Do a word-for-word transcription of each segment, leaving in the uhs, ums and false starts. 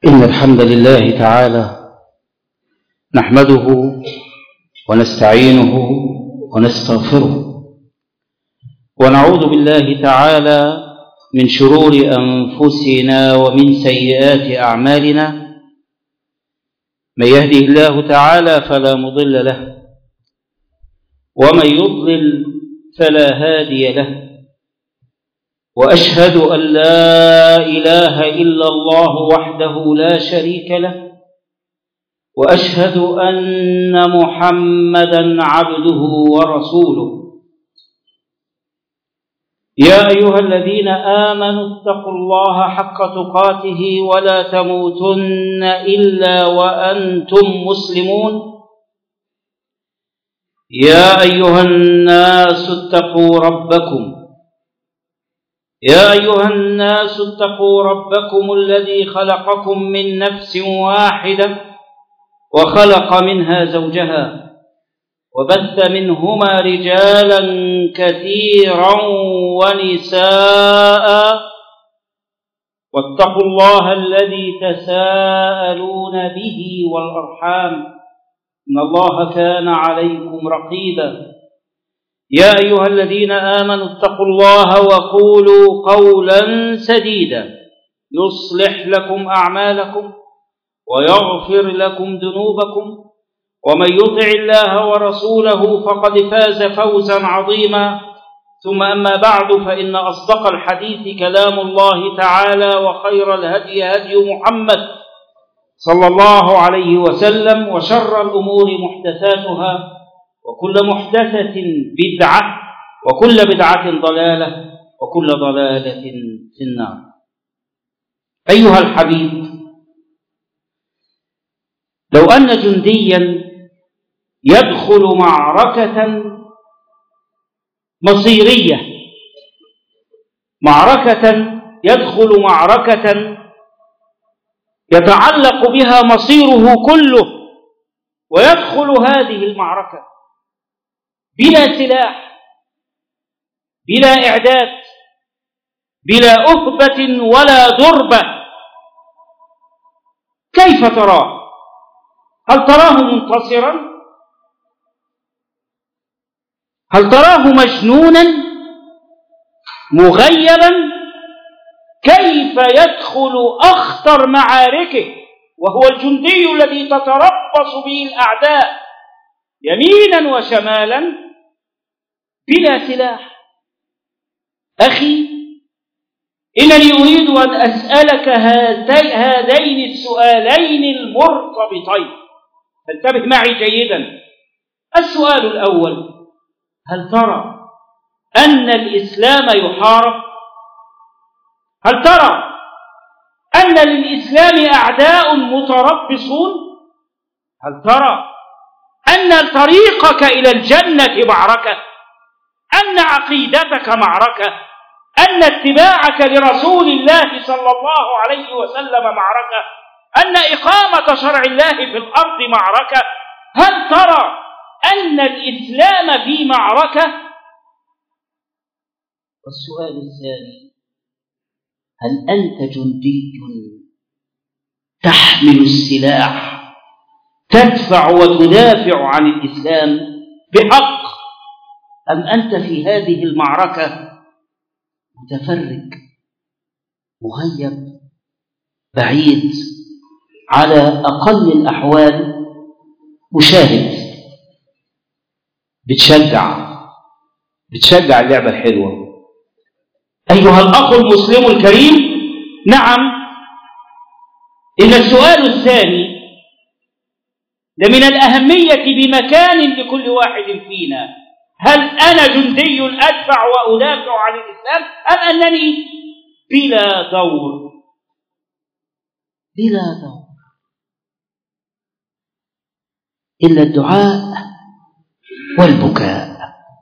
إن الحمد لله تعالى نحمده ونستعينه ونستغفره ونعوذ بالله تعالى من شرور أنفسنا ومن سيئات أعمالنا. من يهده الله تعالى فلا مضل له ومن يضلل فلا هادي له، وأشهد أن لا إله إلا الله وحده لا شريك له، وأشهد أن محمدًا عبده ورسوله. يا أيها الذين آمنوا اتقوا الله حق تقاته ولا تموتن إلا وأنتم مسلمون. يا أيها الناس اتقوا ربكم يا أيها الناس اتقوا ربكم الذي خلقكم من نفس واحدة وخلق منها زوجها وبث منهما رجالا كثيرا ونساء، واتقوا الله الذي تساءلون به والأرحام إن الله كان عليكم رقيبا. يا أيها الذين آمنوا اتقوا الله وقولوا قولا سديدا يصلح لكم أعمالكم ويغفر لكم ذنوبكم، ومن يطع الله ورسوله فقد فاز فوزا عظيما. ثم أما بعد، فإن أصدق الحديث كلام الله تعالى، وخير الهدي هدي محمد صلى الله عليه وسلم، وشر الأمور محدثاتها، وكل محدثة بدعة، وكل بدعة ضلالة، وكل ضلالة في النار. أيها الحبيب، لو أن جنديا يدخل معركة مصيرية، معركة يدخل معركة يتعلق بها مصيره كله، ويدخل هذه المعركة بلا سلاح، بلا إعداد، بلا أهبة ولا ضربة، كيف تراه؟ هل تراه منتصرا؟ هل تراه مجنونا مغيبا؟ كيف يدخل أخطر معاركه وهو الجندي الذي تتربص به الأعداء يمينا وشمالا بلا سلاح؟ أخي، إنني أريد أن أسألك هذين السؤالين المرتبطين، فانتبه معي جيدا. السؤال الأول: هل ترى أن الإسلام يحارب؟ هل ترى أن للإسلام أعداء متربصون؟ هل ترى أن طريقك إلى الجنة معركة؟ أن عقيدتك معركة؟ أن اتباعك لرسول الله صلى الله عليه وسلم معركة؟ أن إقامة شرع الله في الأرض معركة؟ هل ترى أن الإسلام في معركة؟ والسؤال الثاني: هل أنت جندي تحمل السلاح تدفع وتدافع عن الإسلام بحق، أم أنت في هذه المعركة متفرج مغيب بعيد، على أقل الأحوال مشاهد، بتشجع بتشجع اللعبة الحلوة؟ أيها الأخ المسلم الكريم، نعم، إن السؤال الثاني ده من الأهمية بمكان لكل واحد فينا. هل أنا جندي أدفع وأدافع عن الإسلام، أم أنني بلا دور؟ بلا دور إلا الدعاء والبكاء.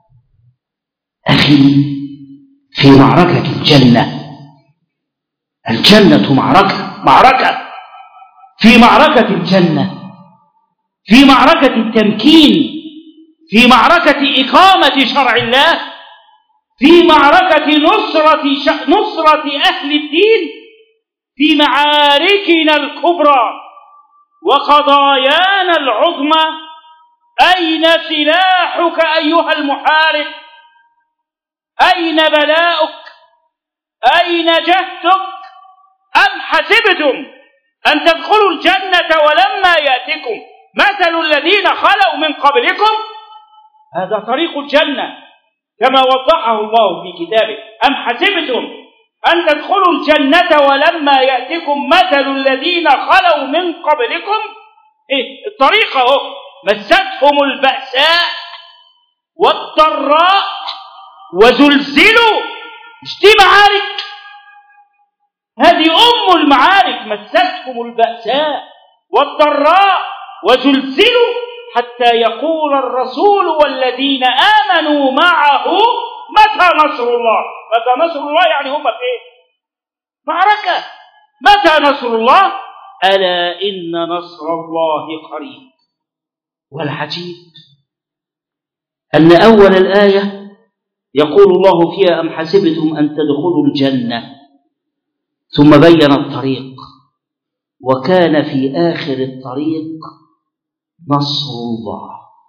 أخي، في معركة الجنة، الجنة معركة معركة في معركة الجنة، في معركة التمكين، في معركة إقامة شرع الله، في معركة نصرة, نصرة أهل الدين، في معاركنا الكبرى وقضايانا العظمى. أين سلاحك أيها المحارب؟ أين بلاؤك؟ أين جهدك؟ أم حسبتم أن تدخلوا الجنة ولما يأتكم مثل الذين خلوا من قبلكم؟ هذا طريق الجنة كما وضحه الله في كتابه. أم حسبتم أن تدخلوا الجنة ولما يأتكم مثل الذين خلوا من قبلكم؟ إيه الطريق اهو. مستهم البأساء والضراء وزلزلوا. مش دي معارك؟ هذه أم المعارك. مستهم البأساء والضراء وزلزلوا حتى يقول الرسول والذين آمنوا معه متى نصر الله. متى نصر الله يعني هم في ايه؟ معركة. متى نصر الله؟ ألا إن نصر الله قريب. والعجيب أن أول الآية يقول الله فيها أم حسبتم أن تدخلوا الجنة، ثم بين الطريق، وكان في آخر الطريق نصر الله.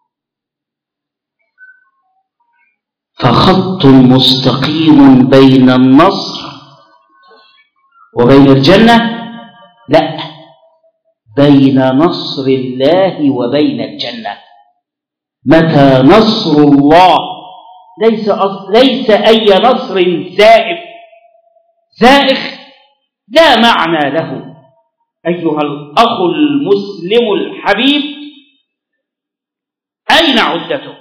فخط مستقيم بين النصر وبين الجنة؟ لا، بين نصر الله وبين الجنة. متى نصر الله؟ ليس ليس أي نصر زائف زائخ لا معنى له. أيها الأخ المسلم الحبيب، أين عدتك؟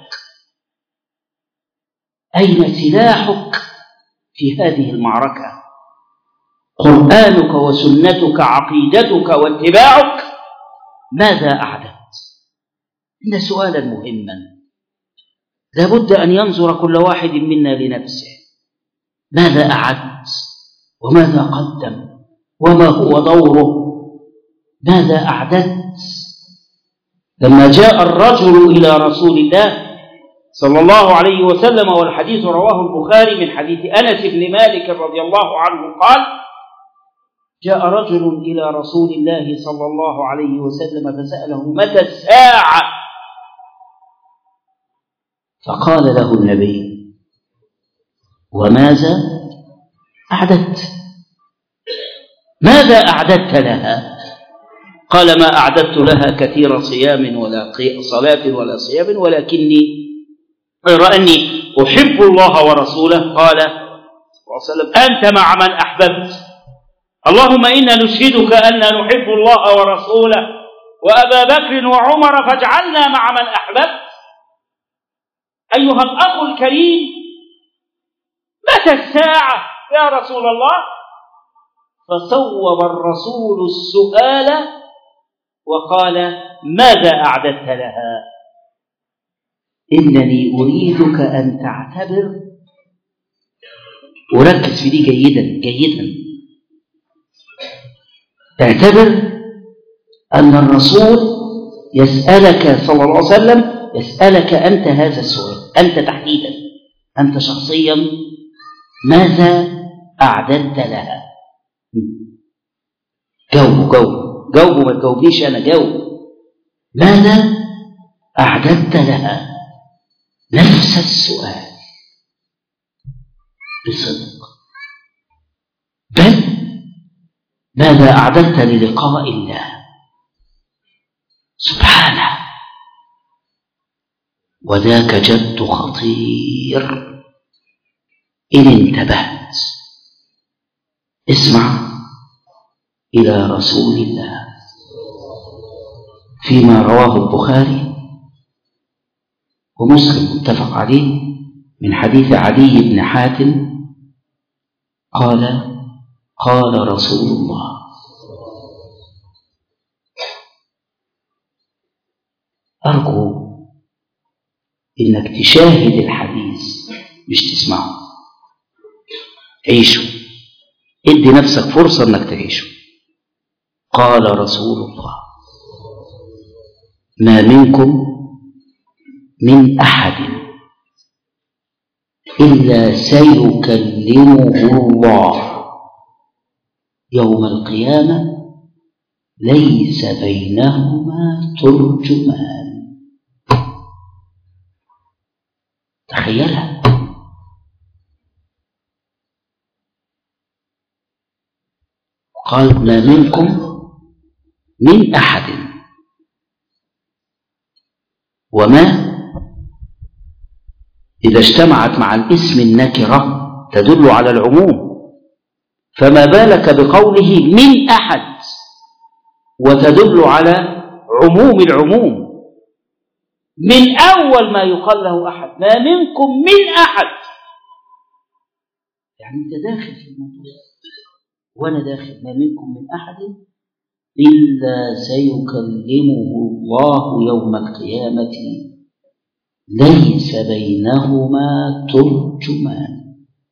أين سلاحك في هذه المعركة؟ قرآنك وسنتك، عقيدتك واتباعك، ماذا أعددت؟ إن سؤالا مهما لابد أن ينظر كل واحد منا لنفسه. ماذا أعد؟ وماذا قدم؟ وما هو دوره؟ ماذا أعددت؟ لما جاء الرجل إلى رسول الله صلى الله عليه وسلم، والحديث رواه البخاري من حديث أنس بن مالك رضي الله عنه قال: جاء رجل إلى رسول الله صلى الله عليه وسلم فسأله: متى الساعة؟ فقال له النبي: وماذا أعددت؟ ماذا أعددت لها؟ قال: ما أعددت لها كثير صيام ولا صلاة ولا صيام، ولكني غير أني أحب الله ورسوله. قال صلى الله عليه وسلم: أنت مع من أحببت. اللهم إنا نشهدك أن نحب الله ورسوله وأبا بكر وعمر فاجعلنا مع من أحببت. أيها الأخ الكريم، متى الساعة يا رسول الله؟ فصوب الرسول السؤال وقال: ماذا أعددت لها؟ إنني أريدك أن تعتبر، وركز في دي جيدا جيدا، اعتبر أن الرسول يسألك صلى الله عليه وسلم، يسألك أنت هذا السؤال، أنت تحديدا، أنت شخصيا، ماذا أعددت لها؟ جاوب جاوب جاوب ما تجاوبنيش أنا، جاوب. ماذا أعددت لها؟ نفس السؤال بصدق. بل ماذا أعددت للقاء الله سبحانه؟ وذاك جد خطير إن انتبهت. اسمع إلى رسول الله فيما رواه البخاري ومسلم متفق عليه من حديث علي بن حاتم قال: قال رسول الله: أرجو إنك تشاهد الحديث مش تسمعه، عيشه، ادي نفسك فرصة إنك تعيشه. قال رسول الله: ما منكم من أحد إلا سيكلمه الله يوم القيامة ليس بينهما ترجمان. تخيلها. قال: ما منكم من أحد. وما إذا اجتمعت مع الاسم النكرة تدل على العموم، فما بالك بقوله من أحد وتدل على عموم العموم. من أول ما يقال له أحد، ما منكم من أحد، يعني أنت داخل في الموضوع وأنا داخل. ما منكم من أحد إلا سيكلمه الله يوم القيامة ليس بينهما ترجمان.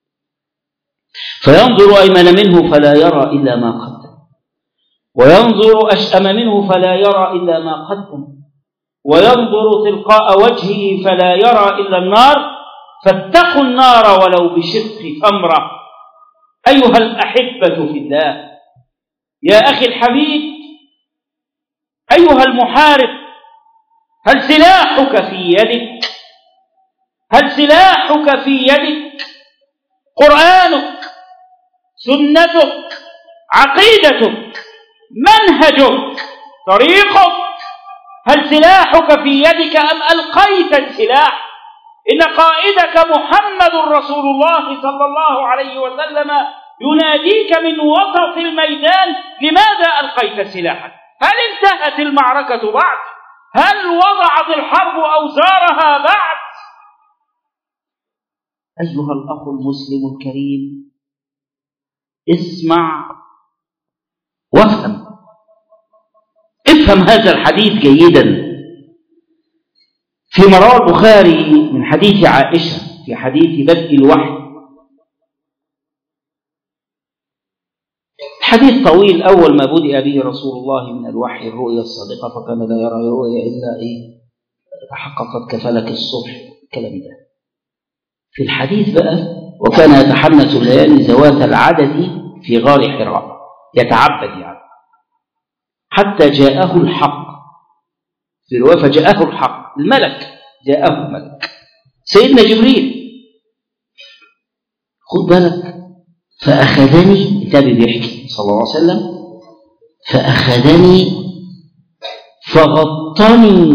فينظر أيمن منه فلا يرى إلا ما قدم، وينظر أشأم منه فلا يرى إلا ما قدم، وينظر تلقاء وجهه فلا يرى إلا النار. فاتقوا النار ولو بشق تمرة. أيها الأحبة في الله، يا أخي الحبيب، أيها المحارب، هل سلاحك في يدك؟ هل سلاحك في يدك؟ قرآنك، سنتك، عقيدتك، منهجك، طريقك. هل سلاحك في يدك أم ألقيت السلاح؟ إن قائدك محمد رسول الله صلى الله عليه وسلم يناديك من وسط الميدان: لماذا ألقيت سلاحك؟ هل انتهت المعركة بعد؟ هل وضعت الحرب أوزارها بعد؟ أيها الأخ المسلم الكريم، اسمع وافهم. افهم هذا الحديث جيدا. في رواه البخاري من حديث عائشة في حديث بدء الوحي. حديث طويل. أول ما بدأ به رسول الله من الوحي الرؤيا الصادقة، فكان لا يرى رؤيا إلا إيه تحققت كفلك الصبح، الكلام ده. في الحديث بقى: وكان يتحنث الليالي ذوات العدد في غار حراء، يتعبد يعني، حتى جاءه الحق. في رواية: فجاءه الحق، الملك جاءه ملك سيدنا جبريل. خد بالك: فأخذني، النبي بيحكي صلى الله عليه وسلم، فأخذني فغطني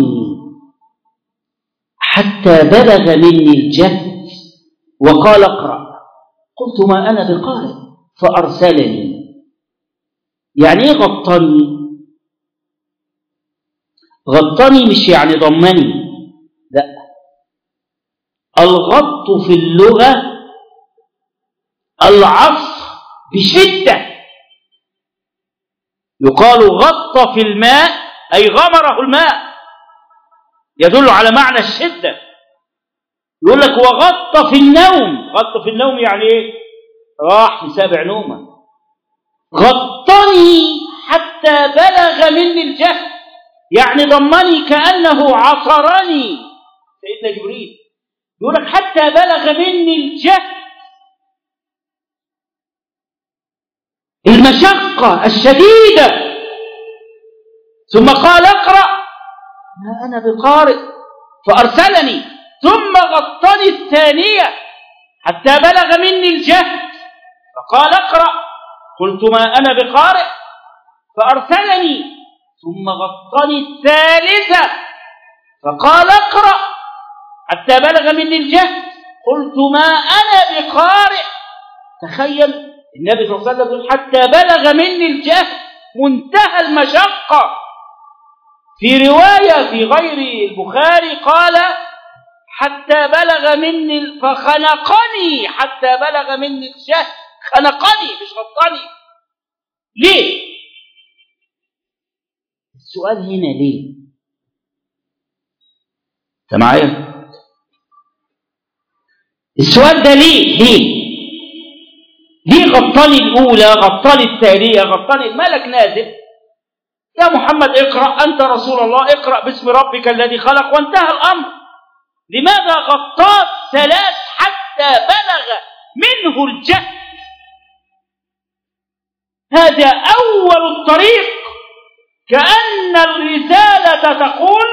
حتى بلغ مني الجهد وقال: اقرأ. قلت: ما أنا بقارئ. فأرسلني. يعني إيه غطني؟ غطني مش يعني ضمني، لا. الغط في اللغة العصف بشدة. يقال غط في الماء أي غمره الماء، يدل على معنى الشدة. يقول لك: وغط في النوم. غط في النوم يعني ايه؟ راح في سابع نومه. غطني حتى بلغ مني الجهد، يعني ضمني كأنه عصرني. سيدنا جبريل يقول لك: حتى بلغ مني الجهد، المشقة الشديدة. ثم قال: اقرأ. ما أنا بقارئ. فأرسلني. ثم غطني الثانية حتى بلغ مني الجهد، فقال: اقرأ. قلت: ما أنا بقارئ. فأرسلني. ثم غطني الثالثة فقال: اقرأ حتى بلغ مني الجهد. قلت: ما أنا بقارئ. تخيل النبي صلى الله عليه وسلم: حتى بلغ مني الجهد، منتهى المشقة. في رواية في غير البخاري قال: حتى بلغ مني، فخنقني حتى بلغ مني الجهد. خنقني مش غطني. ليه؟ السؤال هنا ليه؟ انت معايا؟ السؤال ده ليه؟ ليه؟ ليه غطاني الأولى، غطاني الثانية، غطاني؟ الملك نازل: يا محمد اقرأ، أنت رسول الله، اقرأ باسم ربك الذي خلق، وانتهى الأمر. لماذا غطاك ثلاث حتى بلغ منه الجهد؟ هذا أول الطريق، كأن الرسالة تقول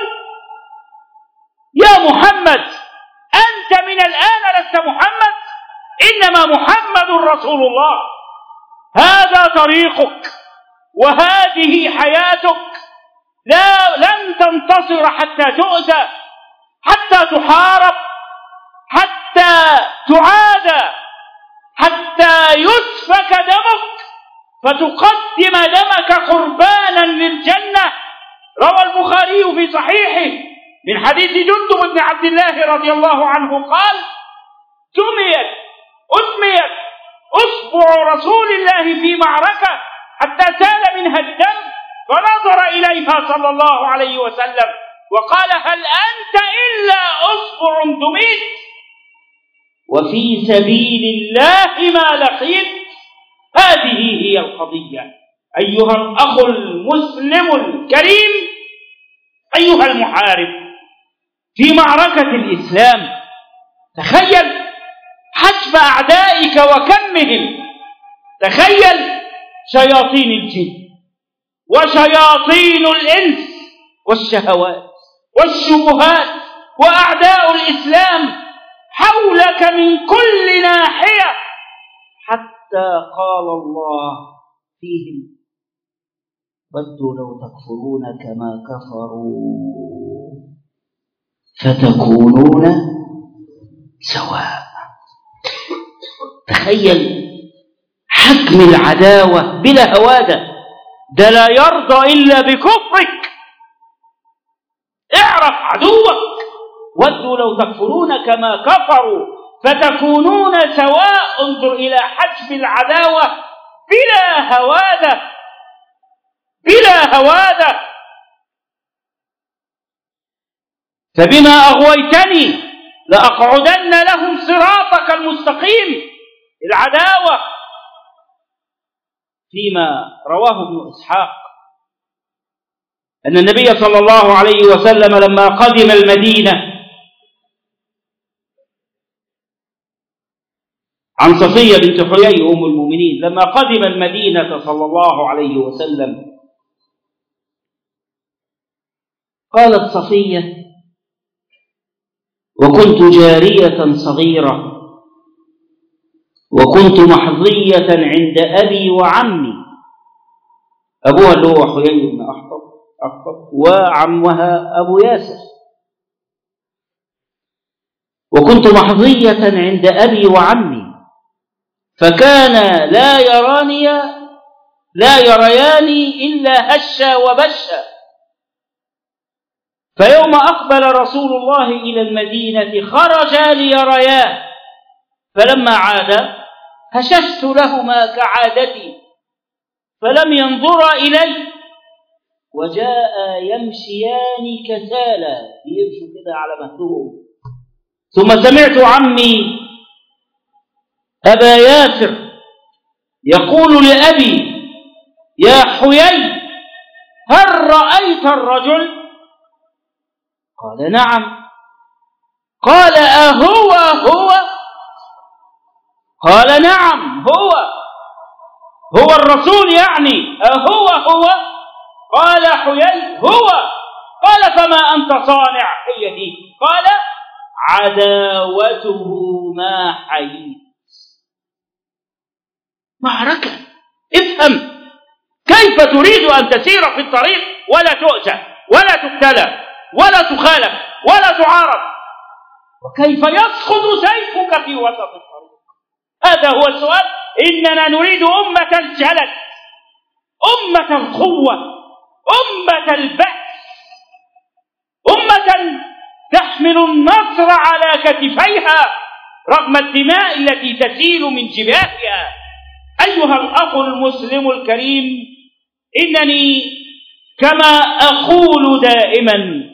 يا محمد أنت من الآن لست محمد، إنما محمد رسول الله. هذا طريقك وهذه حياتك، لا لن تنتصر حتى تؤذى، حتى تحارب، حتى تعادى، حتى يسفك دمك فتقدم دمك قربانا للجنة. روى البخاري في صحيحه من حديث جندب بن عبد الله رضي الله عنه قال: دميت أدميت أصبع رسول الله في معركة حتى سال منها الدم، فنظر إليها صلى الله عليه وسلم وقال: هل أنت إلا أصبع دميت؟ وفي سبيل الله ما لقيت. هذه هي القضية أيها الأخ المسلم الكريم، أيها المحارب في معركة الإسلام. تخيل حجب أعدائك وكمهم، تخيل شياطين الجن وشياطين الإنس والشهوات والشبهات وأعداء الإسلام حولك من كل ناحية، حتى قال الله فيهم: ودوا لو تكفرون كما كفروا فتكونون سواء. تخيل حجم العداوة بلا هوادة، ده لا يرضى إلا بكفرك. اعرف عدوك. ودوا لو تكفرون كما كفروا فتكونون سواء. انظر إلى حجم العداوة بلا هوادة، بلا هوادة. فبما أغويتني لأقعدن لهم صراطك المستقيم. العداوة فيما رواه ابن إسحاق أن النبي صلى الله عليه وسلم لما قدم المدينة عن صفية بنت حيي أم المؤمنين، لما قدم المدينة صلى الله عليه وسلم قالت صفية: وكنت جارية صغيرة وكنت محظية عند أبي وعمي. أبوها اللي هو حيي بن أخطب وعمها أبو ياسر. وكنت محظية عند أبي وعمي فكان لا يراني لا يرياني إلا هشا وبشا. فيوم أقبل رسول الله إلى المدينة خرجا ليرياه، فلما عاد هششت لهما كعادتي فلم ينظرا إلي، وجاء يمشيان كسالا، يمشوا كده على مهلهم. ثم سمعت عمي أبا ياسر يقول لأبي: يا حيي هل رأيت الرجل؟ قال: نعم. قال: أهو هو؟ قال: نعم هو هو الرسول يعني، أهو هو؟ قال حيي: هو. قال: فما أنت صانع هي دي؟ قال: عداوته ما حييت. معركة. افهم كيف تريد أن تسير في الطريق ولا تؤذى ولا تبتلى ولا تخالف ولا تعارض، وكيف يسقط سيفك في وسط الطريق. هذا هو السؤال. إننا نريد أمة الجلد، أمة القوة، أمة البأس، أمة تحمل النصر على كتفيها رغم الدماء التي تسيل من جباهها. أيها الأخ المسلم الكريم، إنني كما أقول دائما: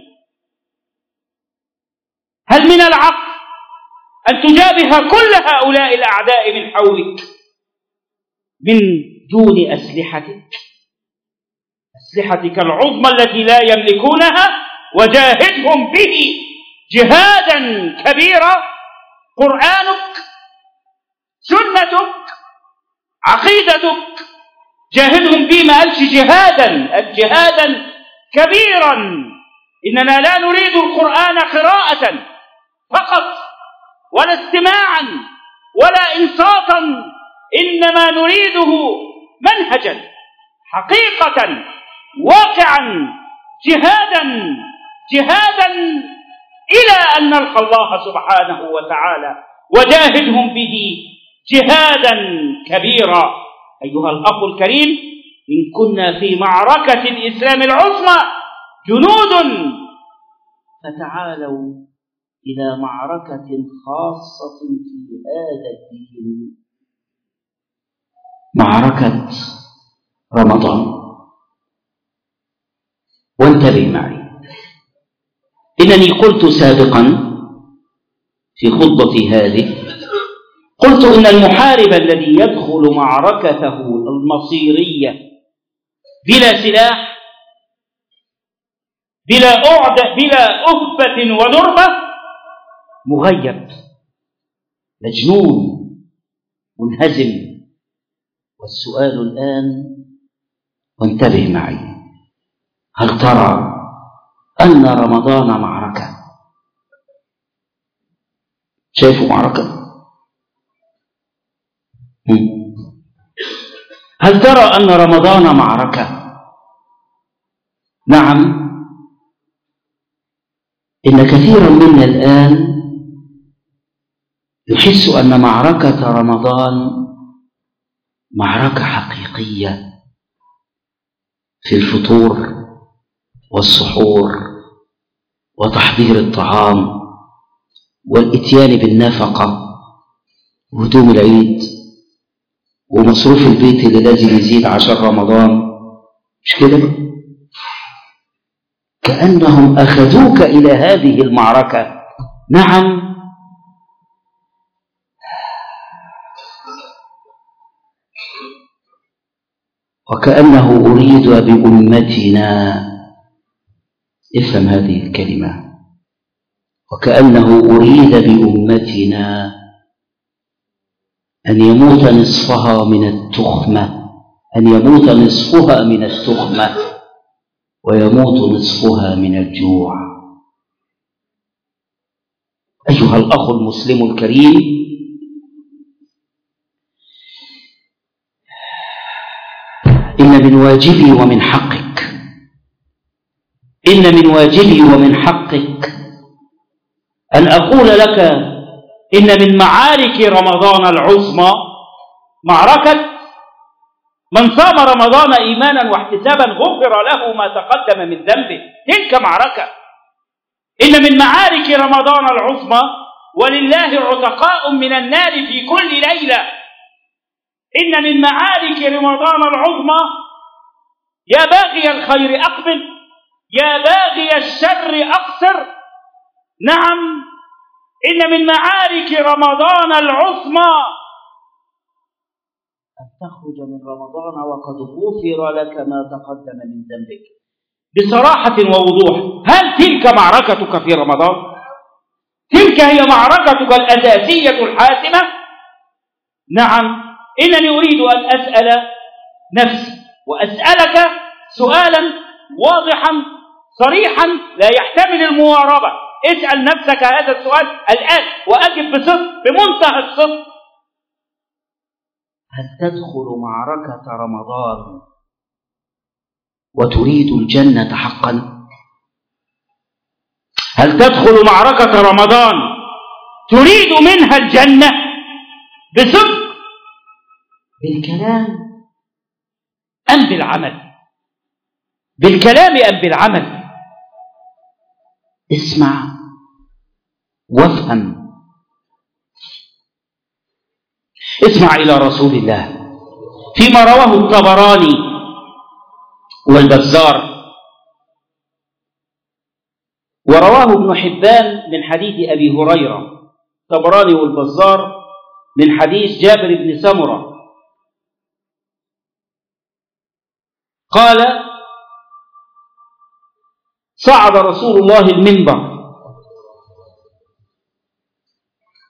هل من العقل أن تجابه كل هؤلاء الأعداء من حولك من دون أسلحتك، أسلحتك العظمى التي لا يملكونها؟ وجاهدهم به جهادا كبيرا. قرآنك، سنتك، عقيدتك، جاهدهم به ما قالش جهادا، جهادا كبيرا. إننا لا نريد القرآن قراءة فقط ولا استماعا ولا إنصاتا، إنما نريده منهجا حقيقة واقعا، جهادا جهادا إلى أن نلقى الله سبحانه وتعالى، وجاهدهم به جهادا كبيرا. أيها الأخ الكريم، إن كنا في معركة الإسلام العظمى جنود، فتعالوا إلى معركة خاصة في هذا الدين، معركة رمضان. وانتبه معي، إنني قلت سابقا في خطبتي هذه، قلت إن المحارب الذي يدخل معركته المصيرية بلا سلاح، بلا أعدة، بلا أهبة ونربة، مغيب، مجنون، منهزم. والسؤال الآن، وانتبه معي، هل ترى أن رمضان معركة؟ شايفوا معركة؟ هل ترى أن رمضان معركة؟ نعم. إن كثيرا منا الآن يحس أن معركة رمضان معركة حقيقية في الفطور والسحور وتحضير الطعام والإتيان بالنفقة وهدوم العيد ومصروف البيت اللي لازم يزيد عشان رمضان، مش كده؟ كأنهم أخذوك إلى هذه المعركة. نعم، وكأنه أريد بأمتنا، افهم هذه الكلمة، وكأنه أريد بأمتنا أن يموت نصفها من التخمة، أن يموت نصفها من التخمة ويموت نصفها من الجوع. أيها الأخ المسلم الكريم، إن من واجبي ومن حقك، إن من واجبي ومن حقك أن أقول لك إن من معارك رمضان العظمى معركة من صام رمضان إيمانا واحتسابا غفر له ما تقدم من ذنبه. تلك معركة. إن من معارك رمضان العظمى ولله عتقاء من النار في كل ليلة. إن من معارك رمضان العظمى يا باغي الخير أقبل، يا باغي الشر أقصر. نعم، إن من معارك رمضان العظمى أن تخرج من رمضان وقد غفر لك ما تقدم من ذنبك بصراحة ووضوح. هل تلك معركتك في رمضان؟ تلك هي معركتك الأساسية الحاسمة؟ نعم. إنني أريد أن أسأل نفسي وأسألك سؤالا واضحا صريحا لا يحتمل المواربة. اسأل نفسك هذا السؤال الآن وأجب بصدق، بمنتهى الصدق. هل تدخل معركة رمضان وتريد الجنة حقا؟ هل تدخل معركة رمضان تريد منها الجنة بصدق، بالكلام أم بالعمل؟ بالكلام أم بالعمل؟ اسمع وافهم. اسمع إلى رسول الله فيما رواه الطبراني والبزار، ورواه ابن حبان من حديث أبي هريرة. الطبراني والبزار من حديث جابر بن سمرة قال: صعد رسول الله المنبر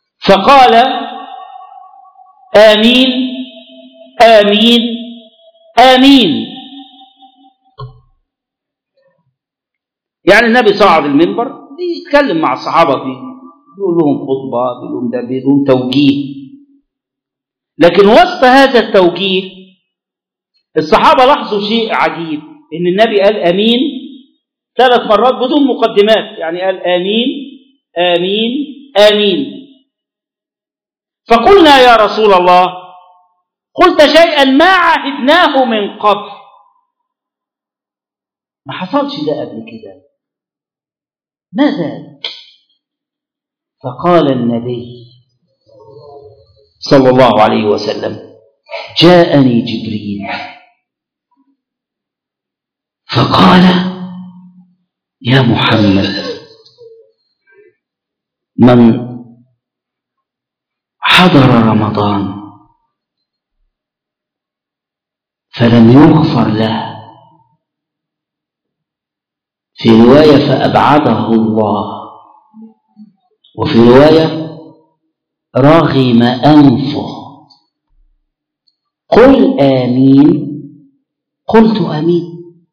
فقال: آمين آمين آمين. يعني النبي صعد المنبر بيتكلم مع الصحابة فيه، بيقول لهم خطبة، بيقول لهم ده بدون توجيه، لكن وسط هذا التوجيه الصحابة لاحظوا شيء عجيب، إن النبي قال آمين ثلاث مرات بدون مقدمات، يعني قال آمين آمين آمين. فقلنا يا رسول الله قلت شيئا ما عهدناه من قبل، ما حصلش ده قبل كده، ما ذاك؟ فقال النبي صلى الله عليه وسلم جاءني جبريل فقال يا محمد من حضر رمضان فلم يغفر له، في رواية فأبعده الله، وفي رواية رغم أنفه، قل آمين. قلت آمين.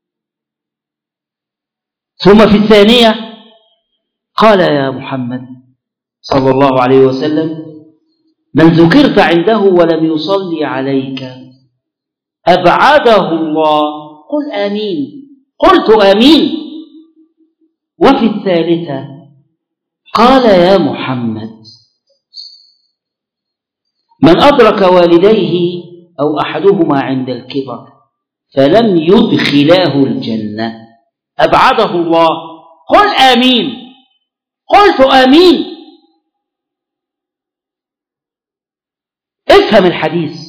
ثم في الثانية قال يا محمد صلى الله عليه وسلم من ذكرت عنده ولم يصلي عليك أبعده الله، قل آمين. قلت آمين. وفي الثالثة قال يا محمد من أدرك والديه أو أحدهما عند الكبر فلم يدخلاه الجنة أبعده الله، قل آمين. قلت آمين. افهم الحديث.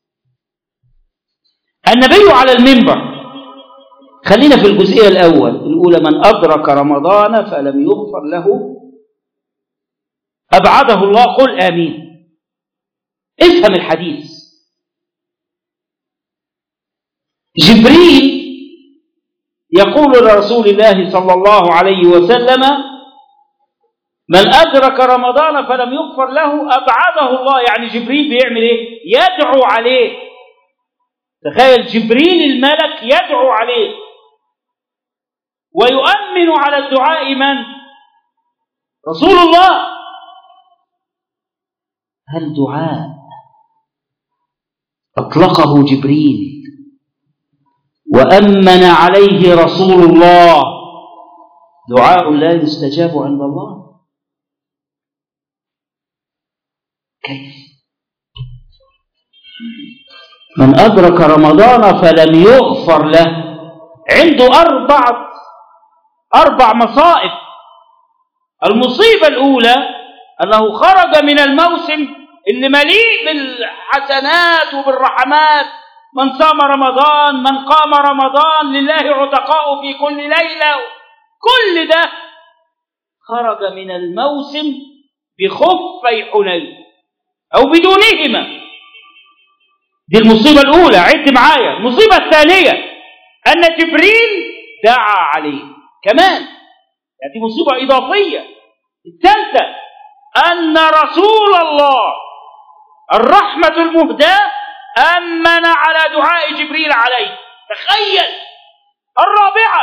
النبي على المنبر، خلينا في الجزئية الأول الأولى، من أدرك رمضان فلم يغفر له أبعده الله، قل آمين. افهم الحديث. جبريل يقول لرسول الله صلى الله عليه وسلم من أدرك رمضان فلم يغفر له أبعده الله، يعني جبريل بيعمل إيه؟ يدعو عليه. تخيل جبريل الملك يدعو عليه ويؤمن على الدعاء من؟ رسول الله. هل دعاء أطلقه جبريل وأمن عليه رسول الله دعاء لا يستجاب عند الله؟ كيف؟ من أدرك رمضان فلم يغفر له، عنده أربعة أربع مصائب. المصيبة الأولى أنه خرج من الموسم اللي مليء بالحسنات وبالرحمات، من صام رمضان، من قام رمضان، لله عتقاء في كل ليلة، كل ده خرج من الموسم بخفي حنين أو بدونهما. دي المصيبة الأولى، عد معايا. المصيبة الثانية أن جبريل دعا عليه كمان، يعني دي مصيبة إضافية. الثالثة أن رسول الله الرحمة المهداة أمن على دعاء جبريل عليه. تخيل. الرابعة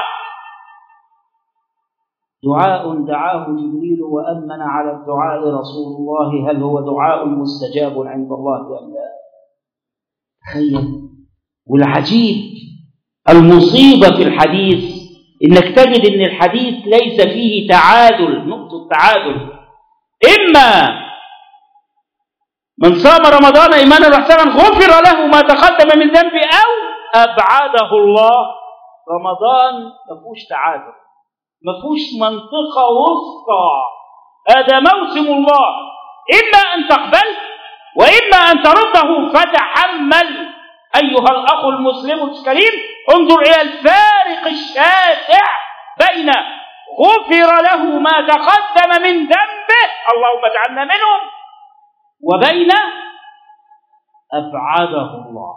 دعاء دعاه جبريل وأمن على الدعاء رسول الله، هل هو دعاء مستجاب عند الله أم لا؟ تخيل. والعجيب المصيبة في الحديث إنك تجد إن الحديث ليس فيه تعادل، نقطة تعادل. إما من صام رمضان إيمانا واحتسابا غفر له ما تقدم من ذنبه، أو أبعده الله. رمضان ما فيهوش تعادل، ما فيهوش منطقة وسطى، هذا موسم الله، إما أن تقبل وإما أن ترده. فتحمل أيها الأخ المسلم الكريم، انظر إلى الفارق الشاسع بين غفر له ما تقدم من ذنبه، اللهم اجعلنا منهم، وبين أبعده الله.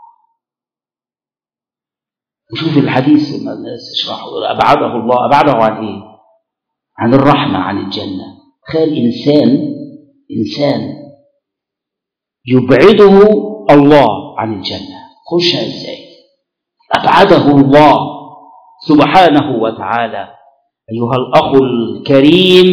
وشوف الحديث لما الناس يشرحوا أبعده الله، أبعده عن إيه؟ عن الرحمة، عن الجنة. تخيل إنسان إنسان يبعده الله عن الجنة، خشها إزاي؟ أبعده الله سبحانه وتعالى. أيها الأخ الكريم،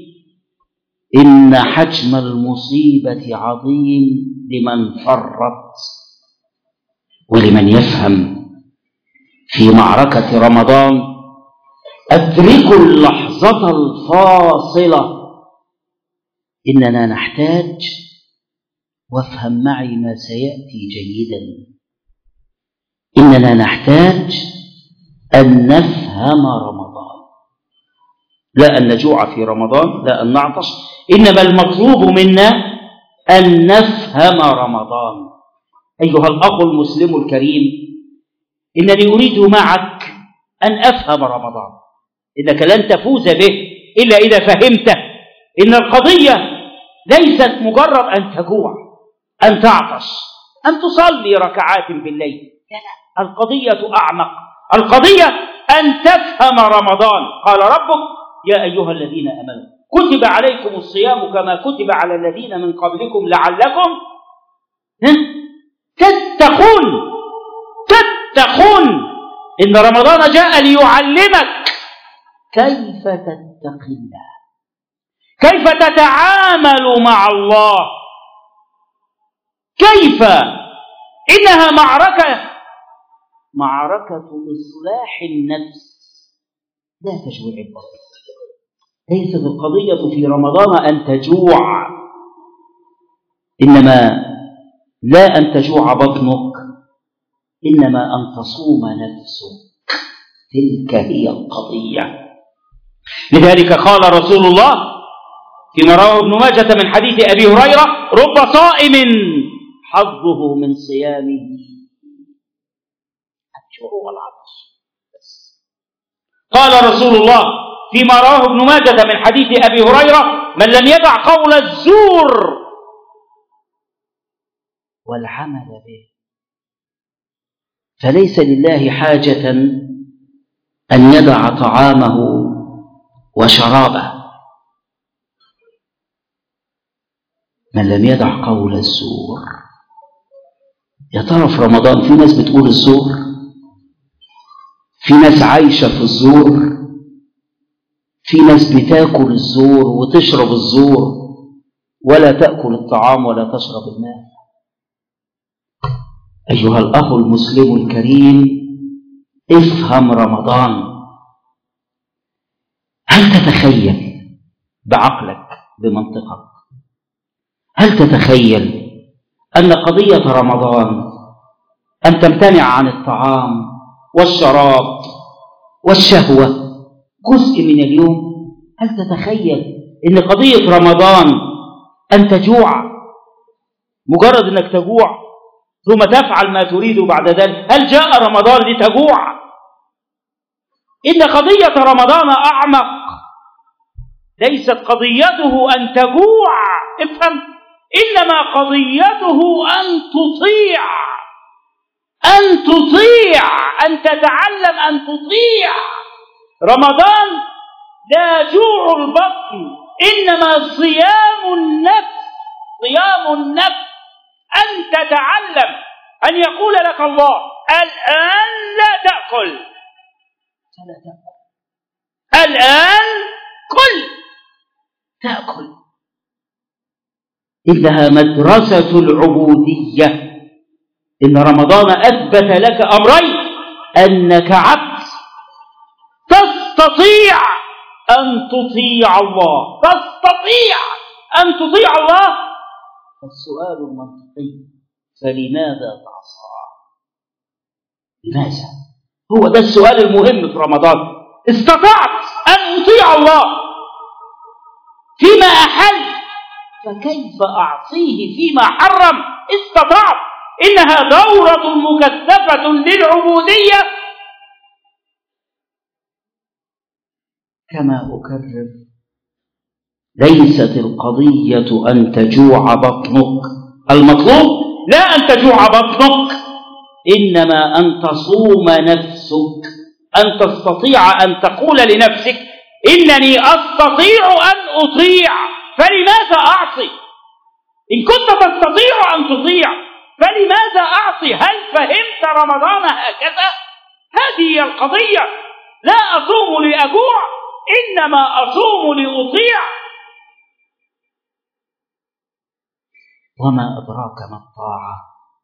إن حجم المصيبة عظيم لمن فرط ولمن يفهم. في معركة رمضان أدركوا اللحظة الفاصلة، إننا نحتاج، وافهم معي ما سيأتي جيدا، إننا نحتاج أن نفهم رمضان، لا أن نجوع في رمضان، لا أن نعطش، إنما المطلوب منا أن نفهم رمضان. أيها الأخ المسلم الكريم، إنني أريد معك أن أفهم رمضان، إنك لن تفوز به إلا إذا فهمته. إن القضية ليست مجرد أن تجوع، أن تعطش، أن تصلي ركعات بالليل، لا، القضية أعمق، القضية أن تفهم رمضان. قال ربك: يا أيها الذين آمنوا كتب عليكم الصيام كما كتب على الذين من قبلكم لعلكم تتقون. تتقون. إن رمضان جاء ليعلمك كيف تتقي الله، كيف تتعامل مع الله، كيف. إنها معركة معركة إصلاح النفس، لا تجوع البطن. ليست القضية في رمضان أن تجوع، إنما لا أن تجوع بطنك، إنما أن تصوم نفسك، تلك هي القضية. لذلك قال رسول الله فيما رواه ابن ماجة من حديث أبي هريرة: رب صائم حظه من صيامه الجوع والعطش. قال رسول الله فيما رواه ابن ماجة من حديث أبي هريرة: من لم يدع قول الزور والعمل به فليس لله حاجة أن يدع طعامه وشرابه. من لم يدع قول الزور. يا ترى في رمضان في ناس بتقول الزور، في ناس عايشة في الزور، في ناس بتاكل الزور وتشرب الزور ولا تأكل الطعام ولا تشرب الماء. أيها الأخ المسلم الكريم، افهم رمضان. هل تتخيل بعقلك بمنطقك، هل تتخيل أن قضية رمضان أن تمتنع عن الطعام والشراب والشهوة جزء من اليوم؟ هل تتخيل أن قضية رمضان أن تجوع، مجرد أنك تجوع ثم تفعل ما تريد بعد ذلك؟ هل جاء رمضان لتجوع؟ إن قضية رمضان أعمق، ليست قضيته أن تجوع، افهم، إنما قضيته أن تطيع، أن تطيع، أن تتعلم أن تطيع. رمضان لا جوع البطن، إنما صيام النفس، صيام النفس، أن تتعلم أن يقول لك الله: الآن لا تأكل، فلا تأكل، الآن كل، تأكل. إنها مدرسة العبودية. إن رمضان أثبت لك أمرين: أنك عبد تستطيع أن تطيع الله، تستطيع أن تطيع الله. فالسؤال المنطقي: فلماذا تعصى؟ لماذا؟ هو ده السؤال المهم في رمضان. استطعت أن أطيع الله فيما أحل، فكيف أعصيه فيما حرم؟ استطعت. إنها دورة مكثفة للعبودية. كما أكرر، ليست القضية أن تجوع بطنك، المطلوب لا أن تجوع بطنك، إنما أن تصوم نفسك، أن تستطيع أن تقول لنفسك: إنني أستطيع أن أطيع، فلماذا أعصي؟ إن كنت تستطيع أن تطيع فلماذا أعصي؟ هل فهمت رمضان هكذا؟ هذه هي القضية. لا أصوم لأجوع، إنما أصوم لأطيع. وما أدراك ما الطاعة،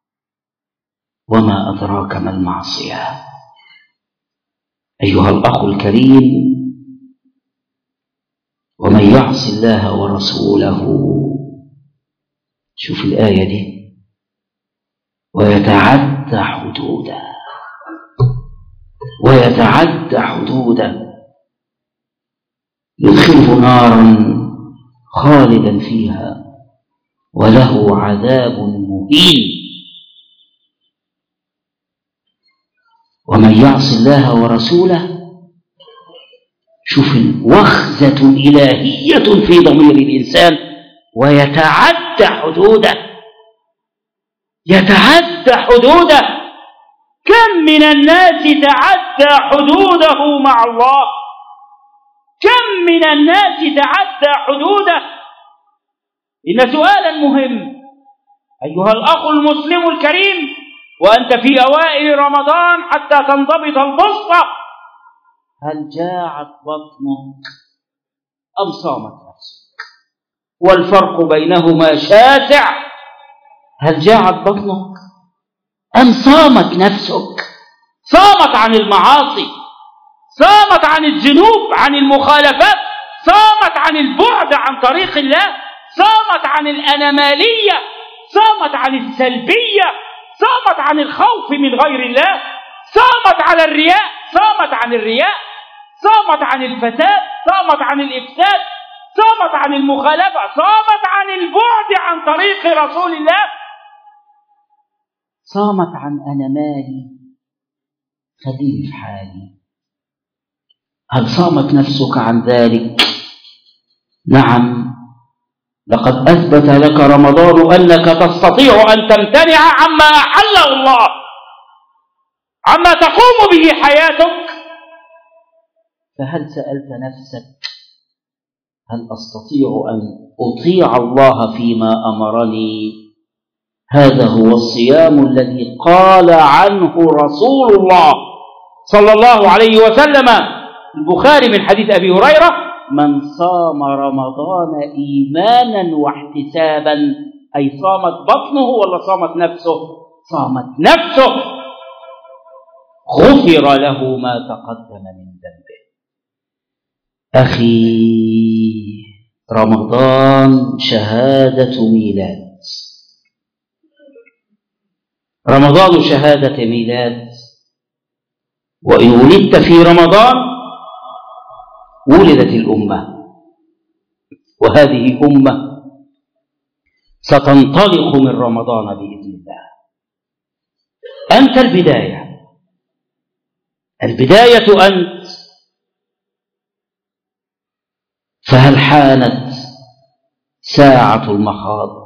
وما أدراك ما المعصية. أيها الأخ الكريم، ومن يعص الله ورسوله، شوف الآية دي، ويتعدى حدوده، ويتعدى حدوده يدخله نارا خالدا فيها وله عذاب مهين. ومن يعص الله ورسوله، شوف وخزة إلهية في ضمير الإنسان، ويتعدى حدوده، يتعدى حدوده. كم من الناس تعدى حدوده مع الله، كم من الناس تعدى حدوده. إن سؤالا مهم أيها الأخ المسلم الكريم، وأنت في أوائل رمضان حتى تنضبط البسطة، هل جاعت بطنك أم صامت نفسك؟ والفرق بينهما شاسع. هل جاعت بطنك أم صامت نفسك؟ صامت عن المعاصي، صامت عن الذنوب، عن المخالفات، صامت عن البعد عن طريق الله، صامت عن الأنمالية، صامت عن السلبية، صامت عن الخوف من غير الله، صامت على الرياء، صامت عن الرياء، صامت عن الفساد، صامت عن الإفساد، صامت عن المخالفة، صامت عن البعد عن طريق رسول الله، صامت عن أنا مالي خليني في حالي. هل صامت نفسك عن ذلك؟ نعم، لقد أثبت لك رمضان أنك تستطيع أن تمتنع عما أحله الله، عما تقوم به حياتك. فهل سألت نفسك هل أستطيع أن أطيع الله فيما أمرني؟ هذا هو الصيام الذي قال عنه رسول الله صلى الله عليه وسلم، البخاري من حديث أبي هريرة: من صام رمضان إيمانا واحتسابا، أي صامت بطنه ولا صامت نفسه؟ صامت نفسه، غفر له ما تقدم من ذنبه. أخي، رمضان شهادة ميلاد، رمضان شهادة ميلاد. وإن ولدت في رمضان ولدت الأمة، وهذه أمة ستنطلق من رمضان بإذن الله. أنت البداية، البداية أنت. فهل حانت ساعة المخاض؟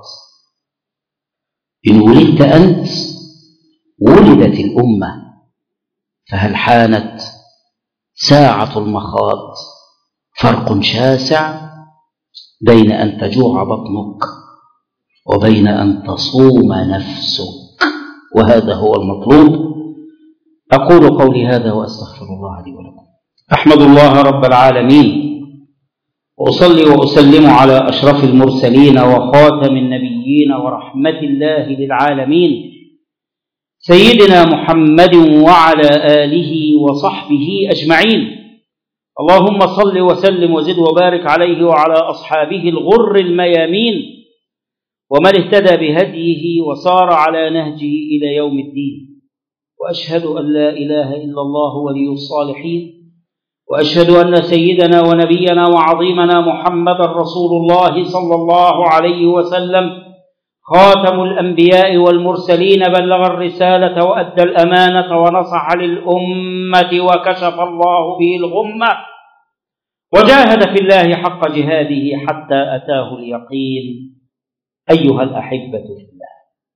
إن ولدت أنت ولدت الأمة، فهل حانت ساعة المخاض؟ فرق شاسع بين أن تجوع بطنك وبين أن تصوم نفسك، وهذا هو المطلوب. أقول قولي هذا وأستغفر الله لي ولكم. أحمد الله رب العالمين، وأصلي وأسلم على أشرف المرسلين وخاتم النبيين ورحمة الله للعالمين، سيدنا محمد وعلى آله وصحبه أجمعين. اللهم صل وسلم وزد وبارك عليه وعلى أصحابه الغر الميامين، ومن اهتدى بهديه وصار على نهجه إلى يوم الدين. وأشهد أن لا إله إلا الله ولي الصالحين، وأشهد أن سيدنا ونبينا وعظيمنا محمد رسول الله صلى الله عليه وسلم خاتم الأنبياء والمرسلين، بلغ الرسالة وأدى الأمانة ونصح للأمة وكشف الله به الغمة، وجاهد في الله حق جهاده حتى أتاه اليقين. أيها الأحبة في الله،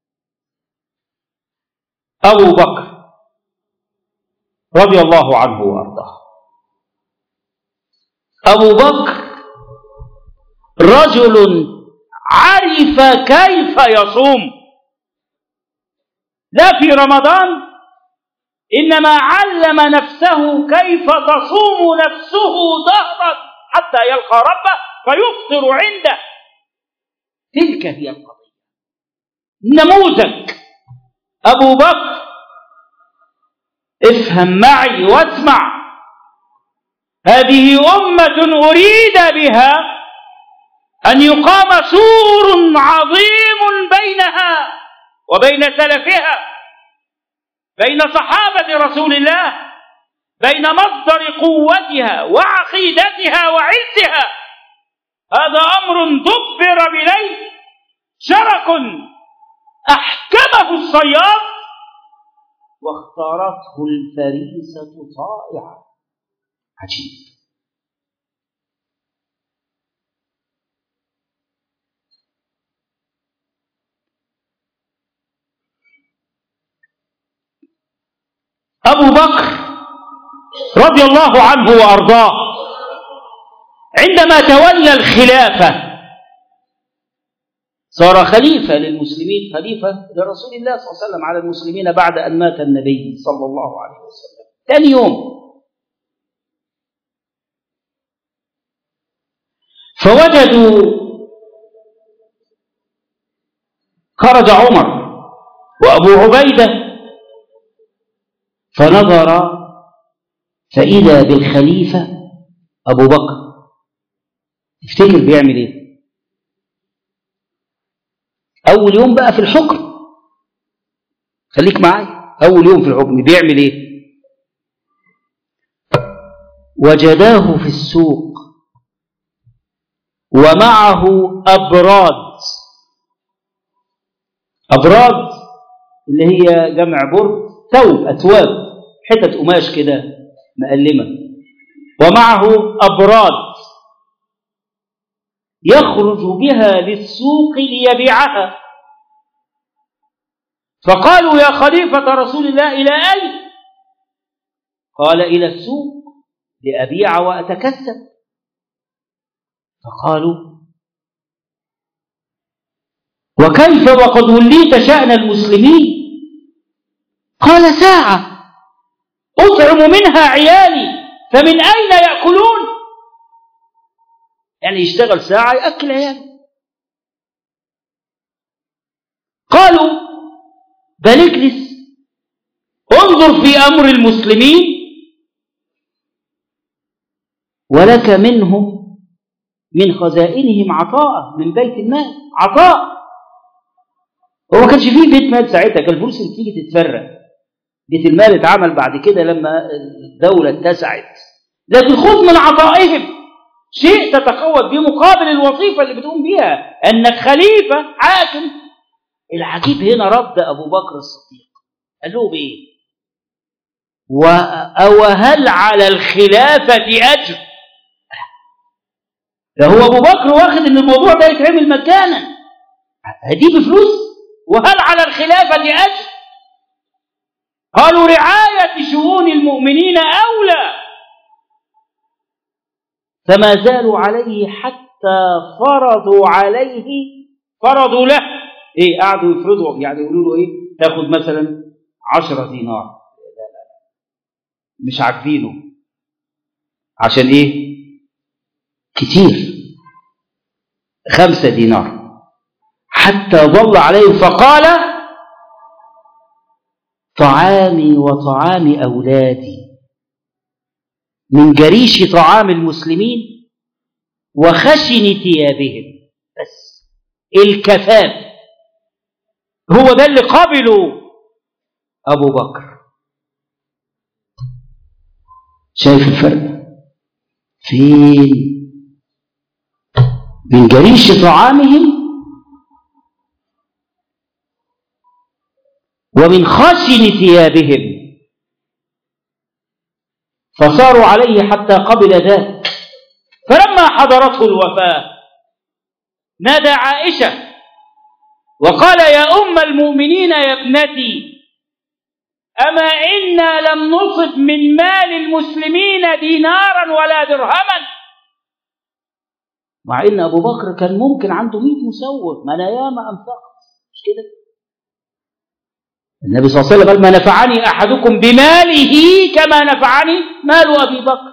أبو بكر رضي الله عنه وأرضاه، أبو بكر رجل عرف كيف يصوم، لا في رمضان إنما علم نفسه كيف تصوم نفسه دهرا حتى يلقى ربه فيفطر عنده. تلك هي القضية. نموذج أبو بكر، افهم معي واسمع. هذه أمة أريد بها أن يقام سور عظيم بينها وبين سلفها، بين صحابة رسول الله، بين مصدر قوتها وعقيدتها وعزها. هذا أمر دبر بليل، شرك أحكمه الصياد واختارته الفريسة طائعة. عجيب. أبو بكر رضي الله عنه وأرضاه عندما تولى الخلافة صار خليفة للمسلمين، خليفة لرسول الله صلى الله عليه وسلم على المسلمين بعد أن مات النبي صلى الله عليه وسلم. ثاني يوم فوجدوا خرج عمر وأبو عبيدة، فنظر فإذا بالخليفة أبو بكر. تفتكر بيعمل إيه؟ أول يوم بقى في الحكم، خليك معي، أول يوم في الحكم بيعمل إيه؟ وجداه في السوق ومعه أبراد. أبراد اللي هي جمع برد، ثوب، أثواب، حتة قماش كده مقلمة، ومعه أبراد يخرج بها للسوق ليبيعها. فقالوا يا خليفة رسول الله إلى أين؟ قال إلى السوق لأبيع وأتكسب. فقالوا وكيف وقد وليت شأن المسلمين؟ قال ساعة أطعم منها عيالي فمن أين يأكلون؟ يعني يشتغل ساعة يأكل عياله. قالوا بل اجلس انظر في أمر المسلمين ولك منهم من خزائنهم عطاء من بيت المال، عطاء. هو ما كانش فيه بيت مال ساعتها، كان الفلوس اللي تيجي تتفرق. بيت المال اتعمل بعد كده لما الدولة اتسعت، لكن خذ من عطائهم شيء تتقوت به مقابل الوظيفة اللي بتقوم بيها، أنك خليفة حاكم. العجيب هنا رد أبو بكر الصديق، قال له بإيه؟ وهل على الخلافة أجر؟ ده هو أبو بكر واخد أن الموضوع ده يتعمل مجانا، هدي بفلوس، وهل على الخلافة أجر؟ قالوا رعاية شؤون المؤمنين أولى. فما زالوا عليه حتى فرضوا عليه، فرضوا له ايه، قعدوا يفرضوا، يعني يقولوا له ايه، تاخد مثلا عشرة دينار، لا لا لا مش عاجبينه، عشان ايه كتير، خمسة دينار، حتى ظل عليه فقال طعامي وطعام أولادي من جريش طعام المسلمين وخشن ثيابهم. بس الكفاف هو ده اللي قبله أبو بكر. شايف الفرق فين؟ من جريش طعامهم ومن خشن ثيابهم، فصاروا عليه حتى قبل ذلك. فلما حضرته الوفاة نادى عائشة وقال يا أم المؤمنين يا ابنتي أما إنا لم نصب من مال المسلمين دينارا ولا درهما. مع إن أبو بكر كان ممكن عنده مئة مسوق، ما أنا ياما أنفقت، مش كده؟ النبي صلى الله عليه وسلم قال: ما نفعني أحدكم بماله كما نفعني مال أبي بكر.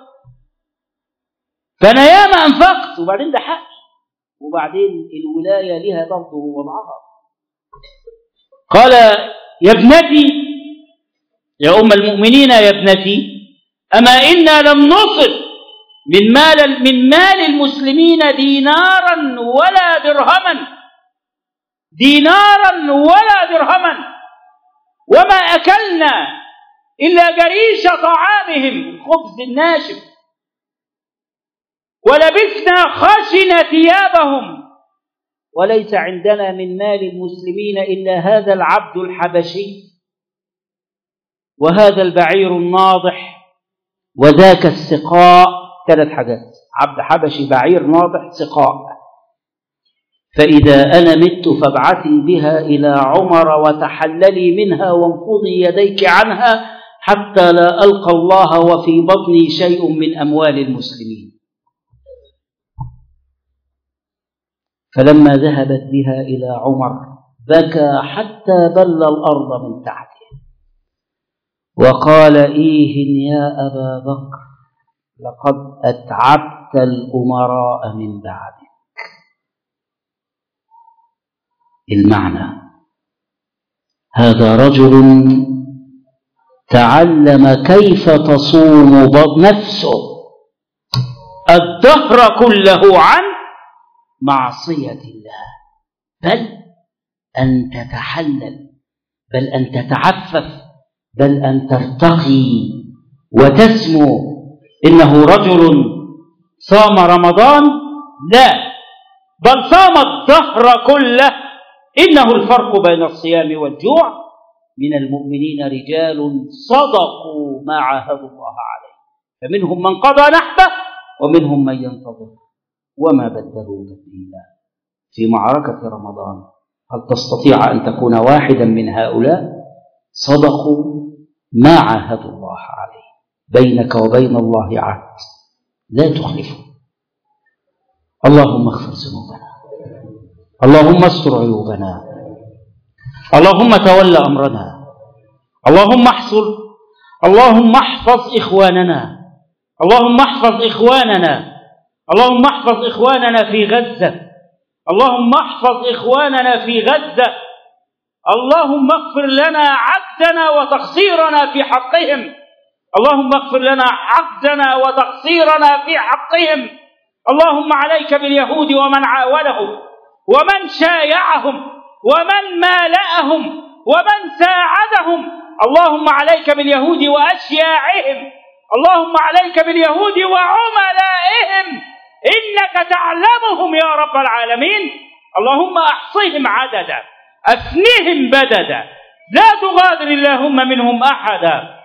فأنا ياما أنفقت، وبعدين ده حق، وبعدين الولاية لها برضه وضعها. قال: يا ابنتي، يا أم المؤمنين يا ابنتي، أما إنا لم نصب من مال من مال المسلمين دينارا ولا درهما، دينارا ولا درهما، وما أكلنا إلا جريش طعامهم، الخبز الناشف، ولبسنا خشن ثيابهم، وليس عندنا من مال المسلمين إلا هذا العبد الحبشي وهذا البعير الناضح وذاك السقاء. ثلاث حاجات: عبد حبشي، بعير ناضح، سقاء. فإذا أنا مت فابعثي بها إلى عمر وتحللي منها وانفضي يديك عنها حتى لا ألقى الله وفي بطني شيء من أموال المسلمين. فلما ذهبت بها إلى عمر بكى حتى بل الأرض من تحته وقال: إيه يا أبا بكر، لقد أتعبت الأمراء من بعدك. المعنى: هذا رجل تعلم كيف تصوم نفسه الدهر كله عن معصية الله، بل أن تتحلل، بل أن تتعفف، بل أن ترتقي وتسمو. إنه رجل صام رمضان؟ لا، بل صام الدهر كله. إنه الفرق بين الصيام والجوع. من المؤمنين رجال صدقوا ما عاهدوا الله عليه، فمنهم من قضى نحبه ومنهم من ينتظر وما بدلوا تبديلا. في معركة رمضان هل تستطيع أن تكون واحدا من هؤلاء صدقوا ما عاهدوا الله عليه؟ بينك وبين الله عهد لا تخلفه. اللهم اغفر ذنوبنا، اللهم استر عيوبنا، اللهم تول أمرنا، اللهم احصل، اللهم احفظ إخواننا، اللهم احفظ إخواننا، اللهم احفظ إخواننا في غزة، اللهم احفظ إخواننا في غزة، اللهم اغفر لنا عجزنا وتقصيرنا في حقهم، اللهم اغفر لنا عجزنا وتقصيرنا في حقهم. اللهم عليك باليهود ومن عاونهم ومن شايعهم ومن مالأهم ومن ساعدهم. اللهم عليك باليهود وأشياعهم، اللهم عليك باليهود وعملائهم، إنك تعلمهم يا رب العالمين. اللهم أحصهم عددا، أفنهم بددا، لا تغادر اللهم منهم أحدا.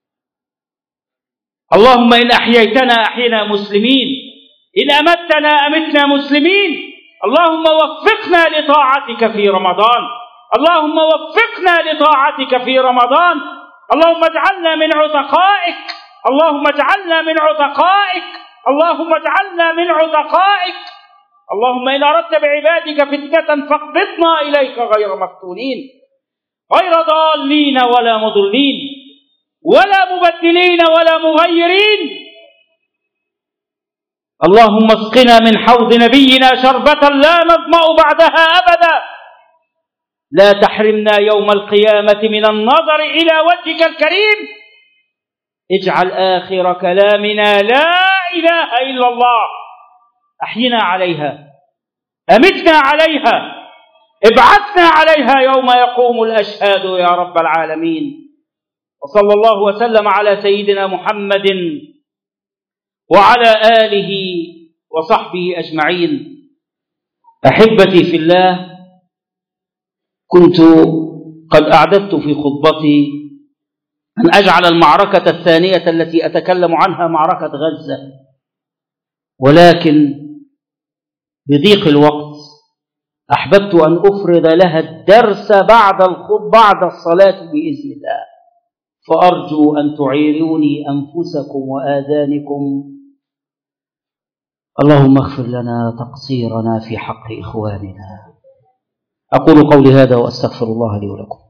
اللهم إن أحييتنا أحينا مسلمين، إن أمتنا أمتنا مسلمين. اللهم وفقنا لطاعتك في رمضان، اللهم وفقنا لطاعتك في رمضان. اللهم اجعلنا من عتقائك، اللهم اجعلنا من عتقائك، اللهم اجعلنا من عتقائك. اللهم إن أردت بعبادك فتنة فاقبضنا إليك غير مفتونين، غير ضالين ولا مضلين ولا مبدلين ولا مغيرين. اللهم اسقنا من حوض نبينا شربة لا نظمأ بعدها أبدا. لا تحرمنا يوم القيامة من النظر إلى وجهك الكريم. اجعل آخر كلامنا لا إله إلا الله. أحينا عليها، أمتنا عليها، ابعثنا عليها يوم يقوم الأشهاد يا رب العالمين. وصلى الله وسلم على سيدنا محمد وعلى آله وصحبه أجمعين. أحبتي في الله، كنت قد أعددت في خطبتي أن أجعل المعركة الثانية التي أتكلم عنها معركة غزة، ولكن بضيق الوقت أحببت أن أفرد لها الدرس بعد الخطبة بعد الصلاة بإذن الله، فأرجو أن تعيروني أنفسكم وآذانكم. اللهم اغفر لنا تقصيرنا في حق إخواننا. أقول قولي هذا وأستغفر الله لي ولكم.